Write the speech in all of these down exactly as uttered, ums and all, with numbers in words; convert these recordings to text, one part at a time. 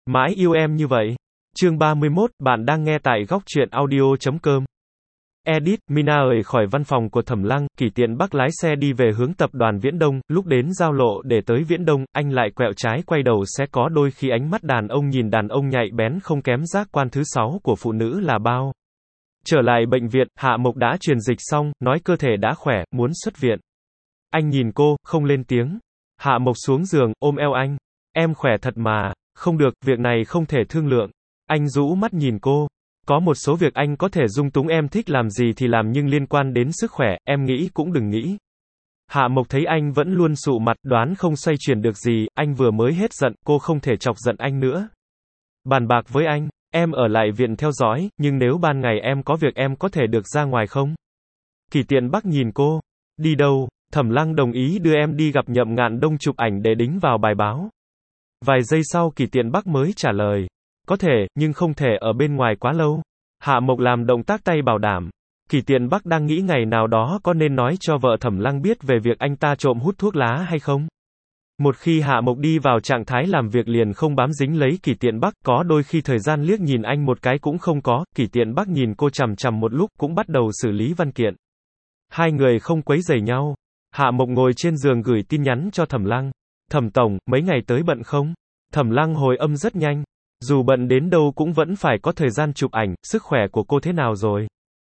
Mãi yêu em như vậy. Chương ba mươi mốt, bạn đang nghe tại góc truyện audio chấm com. Edit, Mina ời khỏi văn phòng của Thẩm Lăng, Kỷ Tiện Bắc lái xe đi về hướng tập đoàn Viễn Đông, lúc đến giao lộ để tới Viễn Đông, anh lại quẹo trái quay đầu sẽ có đôi khi ánh mắt đàn ông nhìn đàn ông nhạy bén không kém giác quan thứ sáu của phụ nữ là bao. Trở lại bệnh viện, Hạ Mộc đã truyền dịch xong, nói cơ thể đã khỏe, muốn xuất viện. Anh nhìn cô, không lên tiếng. Hạ Mộc xuống giường, ôm eo anh. Em khỏe thật mà. Không được, việc này không thể thương lượng. Anh rũ mắt nhìn cô. Có một số việc anh có thể dung túng em thích làm gì thì làm nhưng liên quan đến sức khỏe, em nghĩ cũng đừng nghĩ. Hạ Mộc thấy anh vẫn luôn sụ mặt, đoán không xoay chuyển được gì, anh vừa mới hết giận, cô không thể chọc giận anh nữa. Bàn bạc với anh, em ở lại viện theo dõi, nhưng nếu ban ngày em có việc em có thể được ra ngoài không? Kỷ Tiện Bắc nhìn cô. Đi đâu? Thẩm Lăng đồng ý đưa em đi gặp Nhậm Ngạn Đông chụp ảnh để đính vào bài báo. Vài giây sau Kỷ Tiện Bắc mới trả lời. Có thể, nhưng không thể ở bên ngoài quá lâu. Hạ Mộc làm động tác tay bảo đảm. Kỷ Tiện Bắc đang nghĩ ngày nào đó có nên nói cho vợ Thẩm Lăng biết về việc anh ta trộm hút thuốc lá hay không. Một khi Hạ Mộc đi vào trạng thái làm việc liền không bám dính lấy Kỷ Tiện Bắc, có đôi khi thời gian liếc nhìn anh một cái cũng không có. Kỷ Tiện Bắc nhìn cô chằm chằm một lúc cũng bắt đầu xử lý văn kiện. Hai người không quấy rầy nhau. Hạ Mộc ngồi trên giường gửi tin nhắn cho Thẩm Lăng. Thẩm tổng, mấy ngày tới bận không? Thẩm Lăng hồi âm rất nhanh. Dù bận đến đâu cũng vẫn phải có thời gian chụp ảnh, sức khỏe của cô thế nào rồi?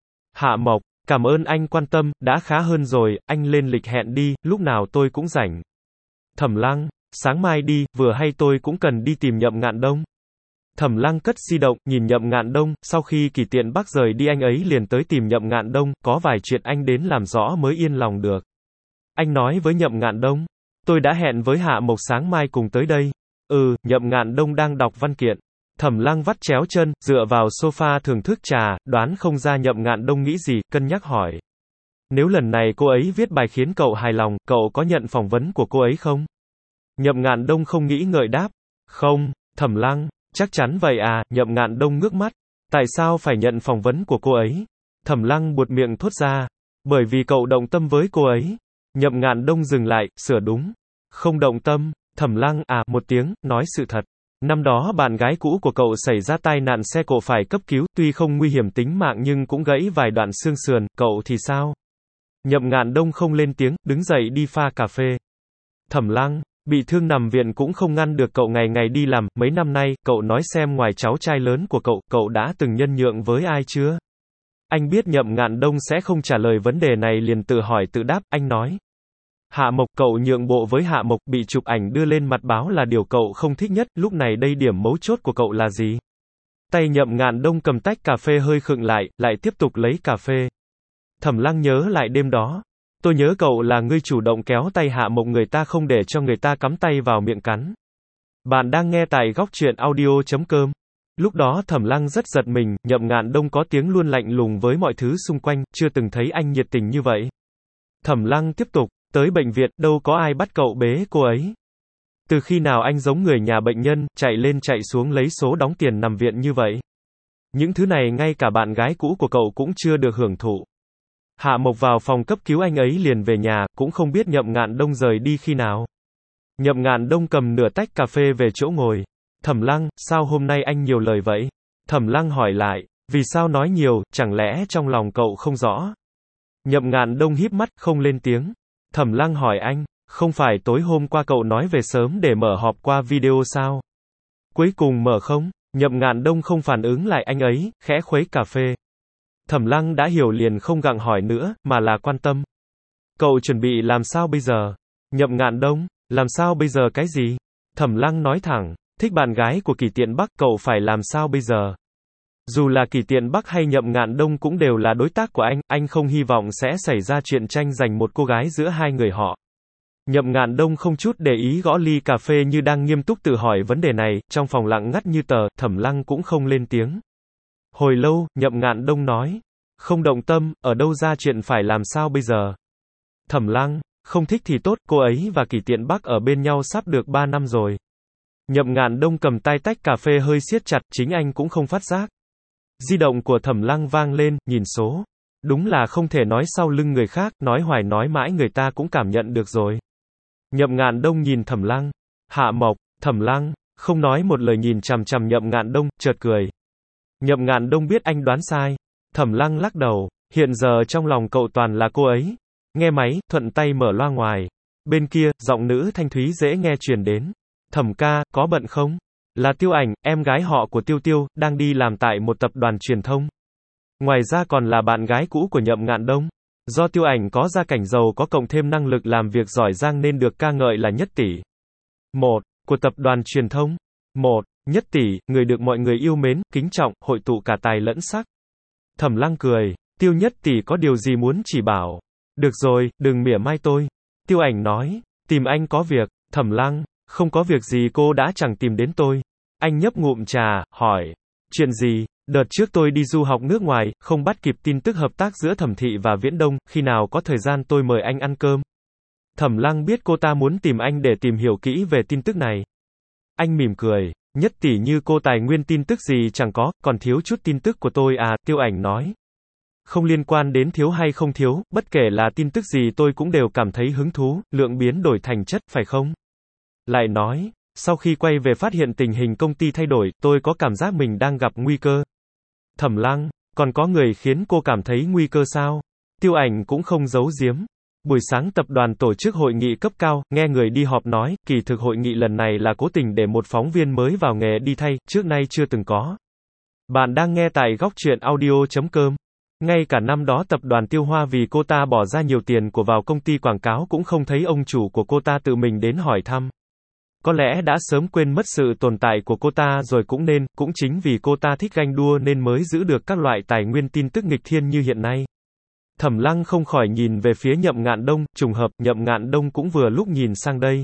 Hạ Mộc, cảm ơn anh quan tâm, đã khá hơn rồi, anh lên lịch hẹn đi, lúc nào tôi cũng rảnh. Thẩm Lăng, sáng mai đi, vừa hay tôi cũng cần đi tìm Nhậm Ngạn Đông. Thẩm Lăng cất di động, nhìn Nhậm Ngạn Đông, sau khi Kỷ Tiện Bắc rời đi anh ấy liền tới tìm Nhậm Ngạn Đông, có vài chuyện anh đến làm rõ mới yên lòng được. Anh nói với Nhậm Ngạn Đông, tôi đã hẹn với Hạ Mộc sáng mai cùng tới đây. Ừ, Nhậm Ngạn Đông đang đọc văn kiện. Thẩm Lăng vắt chéo chân, dựa vào sofa thưởng thức trà, đoán không ra Nhậm Ngạn Đông nghĩ gì, cân nhắc hỏi. Nếu lần này cô ấy viết bài khiến cậu hài lòng, cậu có nhận phỏng vấn của cô ấy không? Nhậm Ngạn Đông không nghĩ ngợi đáp. Không. Thẩm Lăng, chắc chắn vậy à? Nhậm Ngạn Đông ngước mắt. Tại sao phải nhận phỏng vấn của cô ấy? Thẩm Lăng buột miệng thốt ra. Bởi vì cậu động tâm với cô ấy. Nhậm Ngạn Đông dừng lại, sửa đúng. Không động tâm. Thẩm Lăng, à, một tiếng, nói sự thật. Năm đó bạn gái cũ của cậu xảy ra tai nạn xe cộ phải cấp cứu, tuy không nguy hiểm tính mạng nhưng cũng gãy vài đoạn xương sườn, cậu thì sao? Nhậm Ngạn Đông không lên tiếng, đứng dậy đi pha cà phê. Thẩm Lăng, bị thương nằm viện cũng không ngăn được cậu ngày ngày đi làm, mấy năm nay, cậu nói xem ngoài cháu trai lớn của cậu, cậu đã từng nhân nhượng với ai chưa? Anh biết Nhậm Ngạn Đông sẽ không trả lời vấn đề này liền tự hỏi tự đáp, anh nói. Hạ Mộc, cậu nhượng bộ với Hạ Mộc, bị chụp ảnh đưa lên mặt báo là điều cậu không thích nhất, lúc này đây điểm mấu chốt của cậu là gì? Tay Nhậm Ngạn Đông cầm tách cà phê hơi khựng lại, lại tiếp tục lấy cà phê. Thẩm Lăng nhớ lại đêm đó. Tôi nhớ cậu là người chủ động kéo tay Hạ Mộc người ta không để cho người ta cắm tay vào miệng cắn. Bạn đang nghe tại góc truyện audio chấm com. Lúc đó Thẩm Lăng rất giật mình, Nhậm Ngạn Đông có tiếng luôn lạnh lùng với mọi thứ xung quanh, chưa từng thấy anh nhiệt tình như vậy. Thẩm Lăng tiếp tục. Tới bệnh viện, đâu có ai bắt cậu bế cô ấy. Từ khi nào anh giống người nhà bệnh nhân, chạy lên chạy xuống lấy số đóng tiền nằm viện như vậy? Những thứ này ngay cả bạn gái cũ của cậu cũng chưa được hưởng thụ. Hạ Mộc vào phòng cấp cứu anh ấy liền về nhà, cũng không biết Nhậm Ngạn Đông rời đi khi nào. Nhậm Ngạn Đông cầm nửa tách cà phê về chỗ ngồi. Thẩm Lăng, sao hôm nay anh nhiều lời vậy? Thẩm Lăng hỏi lại, vì sao nói nhiều, chẳng lẽ trong lòng cậu không rõ? Nhậm Ngạn Đông híp mắt, không lên tiếng. Thẩm Lăng hỏi anh, không phải tối hôm qua cậu nói về sớm để mở họp qua video sao? Cuối cùng mở không? Nhậm Ngạn Đông không phản ứng lại anh ấy, khẽ khuấy cà phê. Thẩm Lăng đã hiểu liền không gặng hỏi nữa, mà là quan tâm. Cậu chuẩn bị làm sao bây giờ? Nhậm Ngạn Đông, làm sao bây giờ cái gì? Thẩm Lăng nói thẳng, thích bạn gái của Kỷ Tiện Bắc, cậu phải làm sao bây giờ? Dù là Kỷ Tiện Bắc hay Nhậm Ngạn Đông cũng đều là đối tác của anh, anh không hy vọng sẽ xảy ra chuyện tranh giành một cô gái giữa hai người họ. Nhậm Ngạn Đông không chút để ý gõ ly cà phê như đang nghiêm túc tự hỏi vấn đề này, trong phòng lặng ngắt như tờ, Thẩm Lăng cũng không lên tiếng. Hồi lâu, Nhậm Ngạn Đông nói, không động tâm, ở đâu ra chuyện phải làm sao bây giờ? Thẩm Lăng, không thích thì tốt, cô ấy và Kỷ Tiện Bắc ở bên nhau sắp được ba năm rồi. Nhậm Ngạn Đông cầm tay tách cà phê hơi siết chặt, chính anh cũng không phát giác. Di động của Thẩm Lăng vang lên, nhìn số. Đúng là không thể nói sau lưng người khác, nói hoài nói mãi người ta cũng cảm nhận được rồi. Nhậm Ngạn Đông nhìn Thẩm Lăng. Hạ Mộc, Thẩm Lăng, Không nói một lời nhìn chằm chằm Nhậm Ngạn Đông, chợt cười. Nhậm Ngạn Đông biết anh đoán sai. Thẩm Lăng lắc đầu, hiện giờ trong lòng cậu toàn là cô ấy. Nghe máy, thuận tay mở loa ngoài. Bên kia, giọng nữ thanh thúy dễ nghe truyền đến. Thẩm ca, có bận không? Là Tiêu Ảnh, em gái họ của Tiêu Tiêu, đang đi làm tại một tập đoàn truyền thông. Ngoài ra còn là bạn gái cũ của Nhậm Ngạn Đông. Do Tiêu Ảnh có gia cảnh giàu có cộng thêm năng lực làm việc giỏi giang nên được ca ngợi là nhất tỷ. Một, của tập đoàn truyền thông. Một, nhất tỷ, người được mọi người yêu mến, kính trọng, hội tụ cả tài lẫn sắc. Thẩm Lăng cười, Tiêu nhất tỷ có điều gì muốn chỉ bảo. Được rồi, đừng mỉa mai tôi. Tiêu Ảnh nói, tìm anh có việc. Thẩm Lăng, không có việc gì cô đã chẳng tìm đến tôi. Anh nhấp ngụm trà, hỏi, chuyện gì? Đợt trước tôi đi du học nước ngoài, không bắt kịp tin tức hợp tác giữa Thẩm thị và Viễn Đông, khi nào có thời gian tôi mời anh ăn cơm. Thẩm Lăng biết cô ta muốn tìm anh để tìm hiểu kỹ về tin tức này. Anh mỉm cười, nhất tỷ như cô tài nguyên tin tức gì chẳng có, còn thiếu chút tin tức của tôi à, Tiêu Ảnh nói. Không liên quan đến thiếu hay không thiếu, bất kể là tin tức gì tôi cũng đều cảm thấy hứng thú, lượng biến đổi thành chất, phải không? Lại nói, sau khi quay về phát hiện tình hình công ty thay đổi, tôi có cảm giác mình đang gặp nguy cơ. Thẩm Lăng, còn có người khiến cô cảm thấy nguy cơ sao? Tiêu Ảnh cũng không giấu giếm. Buổi sáng tập đoàn tổ chức hội nghị cấp cao, nghe người đi họp nói, kỳ thực hội nghị lần này là cố tình để một phóng viên mới vào nghề đi thay, trước nay chưa từng có. Bạn đang nghe tại góc truyện audio chấm com. Ngay cả năm đó tập đoàn Tiêu Hoa vì cô ta bỏ ra nhiều tiền của vào công ty quảng cáo cũng không thấy ông chủ của cô ta tự mình đến hỏi thăm. Có lẽ đã sớm quên mất sự tồn tại của cô ta rồi cũng nên, cũng chính vì cô ta thích ganh đua nên mới giữ được các loại tài nguyên tin tức nghịch thiên như hiện nay. Thẩm Lăng không khỏi nhìn về phía Nhậm Ngạn Đông, trùng hợp, Nhậm Ngạn Đông cũng vừa lúc nhìn sang đây.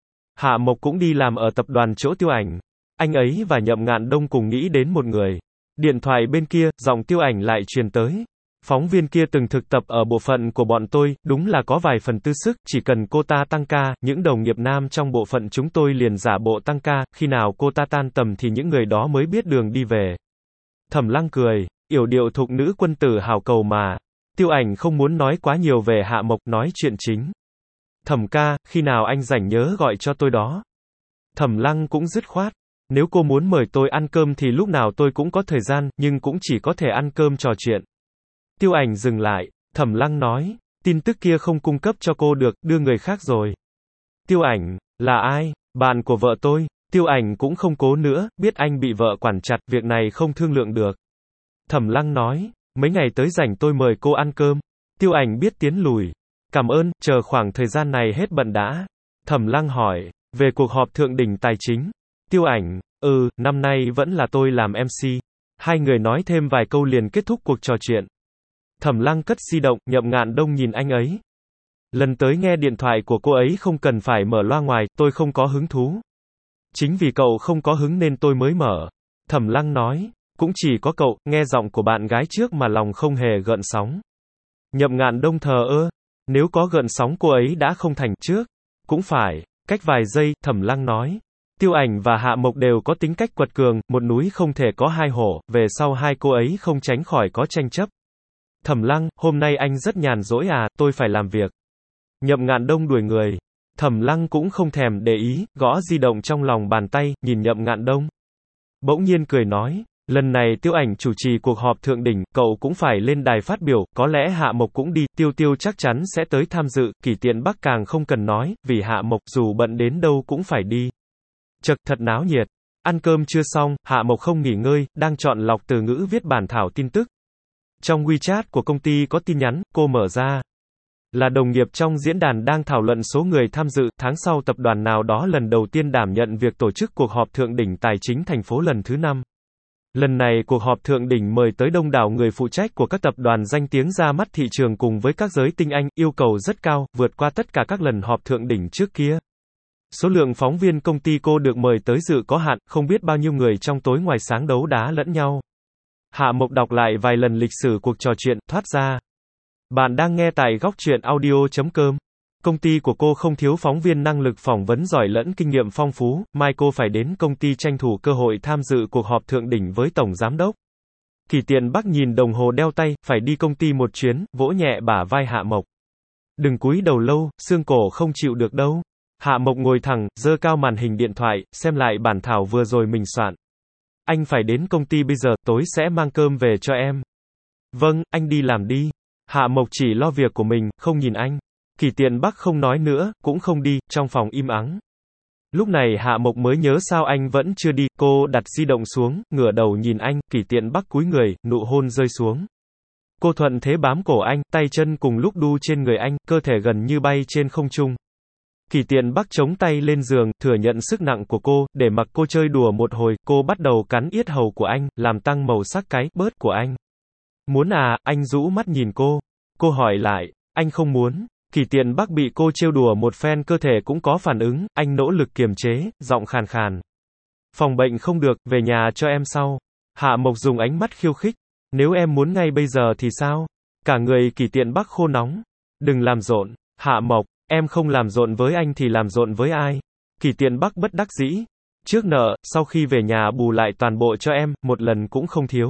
Hạ Mộc cũng đi làm ở tập đoàn chỗ Tiêu Ảnh. Anh ấy và Nhậm Ngạn Đông cùng nghĩ đến một người. Điện thoại bên kia, giọng Tiêu Ảnh lại truyền tới. Phóng viên kia từng thực tập ở bộ phận của bọn tôi, đúng là có vài phần tư sức, chỉ cần cô ta tăng ca, những đồng nghiệp nam trong bộ phận chúng tôi liền giả bộ tăng ca, khi nào cô ta tan tầm thì những người đó mới biết đường đi về. Thẩm Lăng cười, yểu điệu thục nữ quân tử hào cầu mà. Tiêu Ảnh không muốn nói quá nhiều về Hạ Mộc, nói chuyện chính. Thẩm ca, khi nào anh rảnh nhớ gọi cho tôi đó. Thẩm Lăng cũng dứt khoát. Nếu cô muốn mời tôi ăn cơm thì lúc nào tôi cũng có thời gian, nhưng cũng chỉ có thể ăn cơm trò chuyện. Tiêu Ảnh dừng lại, Thẩm Lăng nói, tin tức kia không cung cấp cho cô được, đưa người khác rồi. Tiêu Ảnh, là ai? Bạn của vợ tôi. Tiêu Ảnh cũng không cố nữa, biết anh bị vợ quản chặt, việc này không thương lượng được. Thẩm Lăng nói, mấy ngày tới rảnh tôi mời cô ăn cơm. Tiêu Ảnh biết tiến lùi. Cảm ơn, chờ khoảng thời gian này hết bận đã. Thẩm Lăng hỏi, về cuộc họp thượng đỉnh tài chính. Tiêu Ảnh, ừ, năm nay vẫn là tôi làm em xê. Hai người nói thêm vài câu liền kết thúc cuộc trò chuyện. Thẩm Lăng cất di động, Nhậm Ngạn Đông nhìn anh ấy. Lần tới nghe điện thoại của cô ấy không cần phải mở loa ngoài, tôi không có hứng thú. Chính vì cậu không có hứng nên tôi mới mở. Thẩm Lăng nói, cũng chỉ có cậu, nghe giọng của bạn gái trước mà lòng không hề gợn sóng. Nhậm Ngạn Đông thờ ơ, nếu có gợn sóng cô ấy đã không thành trước. Cũng phải, cách vài giây, Thẩm Lăng nói. Tiêu Ảnh và Hạ Mộc đều có tính cách quật cường, một núi không thể có hai hổ, về sau hai cô ấy không tránh khỏi có tranh chấp. Thẩm Lăng, hôm nay anh rất nhàn rỗi à, tôi phải làm việc. Nhậm Ngạn Đông đuổi người. Thẩm Lăng cũng không thèm để ý, gõ di động trong lòng bàn tay, nhìn Nhậm Ngạn Đông. Bỗng nhiên cười nói, lần này Tiêu Ảnh chủ trì cuộc họp thượng đỉnh, cậu cũng phải lên đài phát biểu, có lẽ Hạ Mộc cũng đi, Tiêu Tiêu chắc chắn sẽ tới tham dự, Kỷ Tiện Bắc càng không cần nói, vì Hạ Mộc dù bận đến đâu cũng phải đi. Chật, thật náo nhiệt. Ăn cơm chưa xong, Hạ Mộc không nghỉ ngơi, đang chọn lọc từ ngữ viết bản thảo tin tức. Trong WeChat của công ty có tin nhắn, cô mở ra. Là đồng nghiệp trong diễn đàn đang thảo luận số người tham dự, tháng sau tập đoàn nào đó lần đầu tiên đảm nhận việc tổ chức cuộc họp thượng đỉnh tài chính thành phố lần thứ năm. Lần này cuộc họp thượng đỉnh mời tới đông đảo người phụ trách của các tập đoàn danh tiếng ra mắt thị trường cùng với các giới tinh anh, yêu cầu rất cao, vượt qua tất cả các lần họp thượng đỉnh trước kia. Số lượng phóng viên công ty cô được mời tới dự có hạn, không biết bao nhiêu người trong tối ngoài sáng đấu đá lẫn nhau. Hạ Mộc đọc lại vài lần lịch sử cuộc trò chuyện, thoát ra. Bạn đang nghe tại góc truyện audio chấm com. Công ty của cô không thiếu phóng viên năng lực phỏng vấn giỏi lẫn kinh nghiệm phong phú, mai cô phải đến công ty tranh thủ cơ hội tham dự cuộc họp thượng đỉnh với tổng giám đốc. Kỷ Tiện Bắc nhìn đồng hồ đeo tay, phải đi công ty một chuyến, vỗ nhẹ bả vai Hạ Mộc. Đừng cúi đầu lâu, xương cổ không chịu được đâu. Hạ Mộc ngồi thẳng, giơ cao màn hình điện thoại, xem lại bản thảo vừa rồi mình soạn. Anh phải đến công ty bây giờ, tối sẽ mang cơm về cho em. Vâng, anh đi làm đi. Hạ Mộc chỉ lo việc của mình, không nhìn anh. Kỷ Tiện Bắc không nói nữa, cũng không đi, trong phòng im ắng. Lúc này Hạ Mộc mới nhớ sao anh vẫn chưa đi, cô đặt di động xuống, ngửa đầu nhìn anh, Kỷ Tiện Bắc cúi người, nụ hôn rơi xuống. Cô thuận thế bám cổ anh, tay chân cùng lúc đu trên người anh, cơ thể gần như bay trên không trung. Kỷ Tiện Bắc chống tay lên giường, thừa nhận sức nặng của cô, để mặc cô chơi đùa một hồi, cô bắt đầu cắn yết hầu của anh, làm tăng màu sắc cái bớt của anh. Muốn à, anh rũ mắt nhìn cô. Cô hỏi lại, anh không muốn. Kỷ Tiện Bắc bị cô trêu đùa một phen cơ thể cũng có phản ứng, anh nỗ lực kiềm chế, giọng khàn khàn. Phòng bệnh không được, về nhà cho em sau. Hạ Mộc dùng ánh mắt khiêu khích. Nếu em muốn ngay bây giờ thì sao? Cả người Kỷ Tiện Bắc khô nóng. Đừng làm rộn. Hạ Mộc, em không làm rộn với anh thì làm rộn với ai? Kỷ Tiện Bắc bất đắc dĩ. Trước nợ, sau khi về nhà bù lại toàn bộ cho em, một lần cũng không thiếu.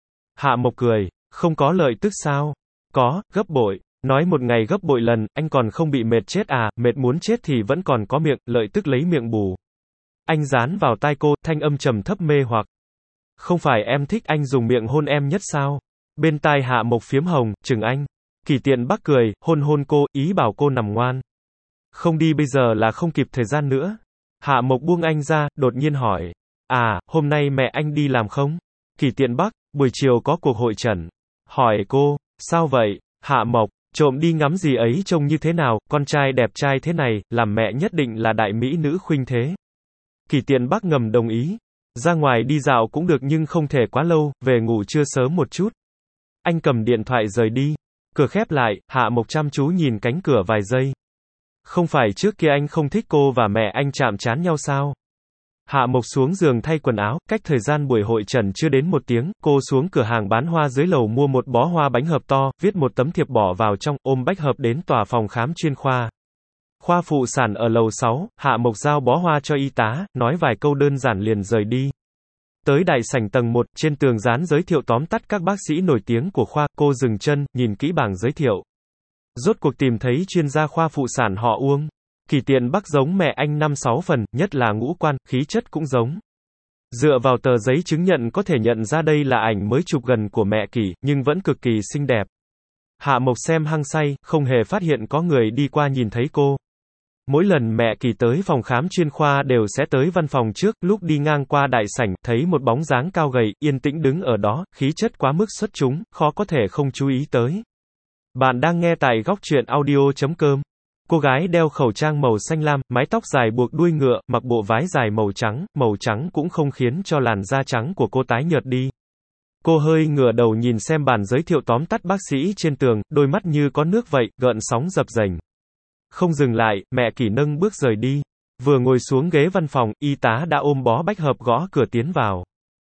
Hạ Mộc cười. Không có lợi tức sao? Có, gấp bội. Nói một ngày gấp bội lần, anh còn không bị mệt chết à, mệt muốn chết thì vẫn còn có miệng, lợi tức lấy miệng bù. Anh dán vào tai cô, thanh âm trầm thấp mê hoặc. Không phải em thích anh dùng miệng hôn em nhất sao? Bên tai Hạ Mộc phiếm hồng, chừng anh. Kỷ Tiện Bắc cười, hôn hôn cô, ý bảo cô nằm ngoan. Không đi bây giờ là không kịp thời gian nữa. Hạ Mộc buông anh ra, đột nhiên hỏi. À, hôm nay mẹ anh đi làm không? Kỷ Tiện Bắc, buổi chiều có cuộc hội chẩn. Hỏi cô, sao vậy? Hạ Mộc, trộm đi ngắm gì ấy trông như thế nào, con trai đẹp trai thế này, làm mẹ nhất định là đại mỹ nữ khuynh thế. Kỷ Tiện Bắc ngầm đồng ý. Ra ngoài đi dạo cũng được nhưng không thể quá lâu, về ngủ trưa sớm một chút. Anh cầm điện thoại rời đi. Cửa khép lại, Hạ Mộc chăm chú nhìn cánh cửa vài giây. Không phải trước kia anh không thích cô và mẹ anh chạm trán nhau sao? Hạ Mộc xuống giường thay quần áo, cách thời gian buổi hội trần chưa đến một tiếng, cô xuống cửa hàng bán hoa dưới lầu mua một bó hoa bánh hợp to, viết một tấm thiệp bỏ vào trong, ôm bách hợp đến tòa phòng khám chuyên khoa. Khoa phụ sản ở lầu sáu, Hạ Mộc giao bó hoa cho y tá, nói vài câu đơn giản liền rời đi. Tới đại sảnh tầng một, trên tường dán giới thiệu tóm tắt các bác sĩ nổi tiếng của khoa, cô dừng chân, nhìn kỹ bảng giới thiệu. Rốt cuộc tìm thấy chuyên gia khoa phụ sản họ Uông. Kỷ Tiện Bắc giống mẹ anh năm sáu phần, nhất là ngũ quan, khí chất cũng giống. Dựa vào tờ giấy chứng nhận có thể nhận ra đây là ảnh mới chụp gần của mẹ Kỷ, nhưng vẫn cực kỳ xinh đẹp. Hạ Mộc xem hăng say, không hề phát hiện có người đi qua nhìn thấy cô. Mỗi lần mẹ Kỷ tới phòng khám chuyên khoa đều sẽ tới văn phòng trước, lúc đi ngang qua đại sảnh, thấy một bóng dáng cao gầy, yên tĩnh đứng ở đó, khí chất quá mức xuất chúng, khó có thể không chú ý tới. Bạn đang nghe tại góc truyện audio chấm com. Cô gái đeo khẩu trang màu xanh lam, mái tóc dài buộc đuôi ngựa, mặc bộ váy dài màu trắng, màu trắng cũng không khiến cho làn da trắng của cô tái nhợt đi. Cô hơi ngửa đầu nhìn xem bản giới thiệu tóm tắt bác sĩ trên tường, đôi mắt như có nước vậy, gợn sóng dập dềnh. Không dừng lại, mẹ Kỷ nâng bước rời đi. Vừa ngồi xuống ghế văn phòng, y tá đã ôm bó bách hợp gõ cửa tiến vào.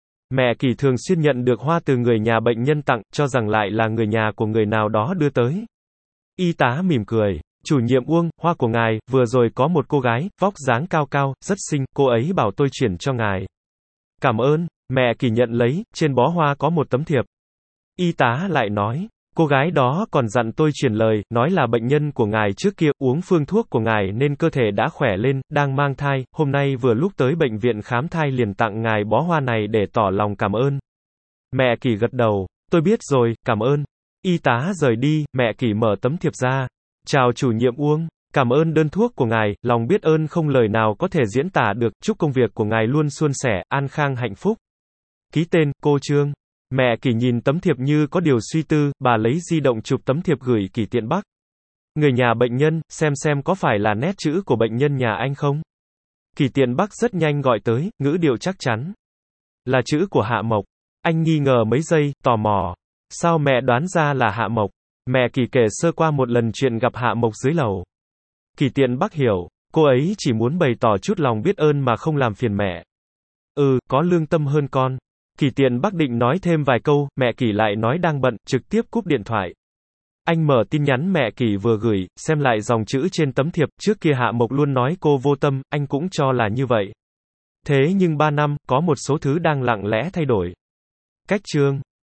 Mẹ Kỷ thường xuyên nhận được hoa từ người nhà bệnh nhân tặng, cho rằng lại là người nhà của người nào đó đưa tới. Y tá mỉm cười. Chủ nhiệm Uông, hoa của ngài, vừa rồi có một cô gái, vóc dáng cao cao, rất xinh, cô ấy bảo tôi chuyển cho ngài. Cảm ơn, mẹ Kỷ nhận lấy, trên bó hoa có một tấm thiệp. Y tá lại nói, cô gái đó còn dặn tôi truyền lời, nói là bệnh nhân của ngài trước kia, uống phương thuốc của ngài nên cơ thể đã khỏe lên, đang mang thai, hôm nay vừa lúc tới bệnh viện khám thai liền tặng ngài bó hoa này để tỏ lòng cảm ơn. Mẹ Kỷ gật đầu, tôi biết rồi, cảm ơn. Y tá rời đi, mẹ Kỷ mở tấm thiệp ra. Chào chủ nhiệm Uông, cảm ơn đơn thuốc của ngài, lòng biết ơn không lời nào có thể diễn tả được, chúc công việc của ngài luôn suôn sẻ, an khang hạnh phúc. Ký tên, cô Trương. Mẹ Kỷ nhìn tấm thiệp như có điều suy tư, bà lấy di động chụp tấm thiệp gửi Kỷ Tiện Bắc. Người nhà bệnh nhân, xem xem có phải là nét chữ của bệnh nhân nhà anh không? Kỷ Tiện Bắc rất nhanh gọi tới, ngữ điệu chắc chắn. Là chữ của Hạ Mộc. Anh nghi ngờ mấy giây, tò mò. Sao mẹ đoán ra là Hạ Mộc? Mẹ Kỷ kể sơ qua một lần chuyện gặp Hạ Mộc dưới lầu. Kỷ Tiện Bắc hiểu, cô ấy chỉ muốn bày tỏ chút lòng biết ơn mà không làm phiền mẹ. Ừ, có lương tâm hơn con. Kỷ Tiện Bắc định nói thêm vài câu, mẹ Kỷ lại nói đang bận, trực tiếp cúp điện thoại. Anh mở tin nhắn mẹ Kỷ vừa gửi, xem lại dòng chữ trên tấm thiệp, trước kia Hạ Mộc luôn nói cô vô tâm, anh cũng cho là như vậy. Thế nhưng ba năm, có một số thứ đang lặng lẽ thay đổi. Cách chương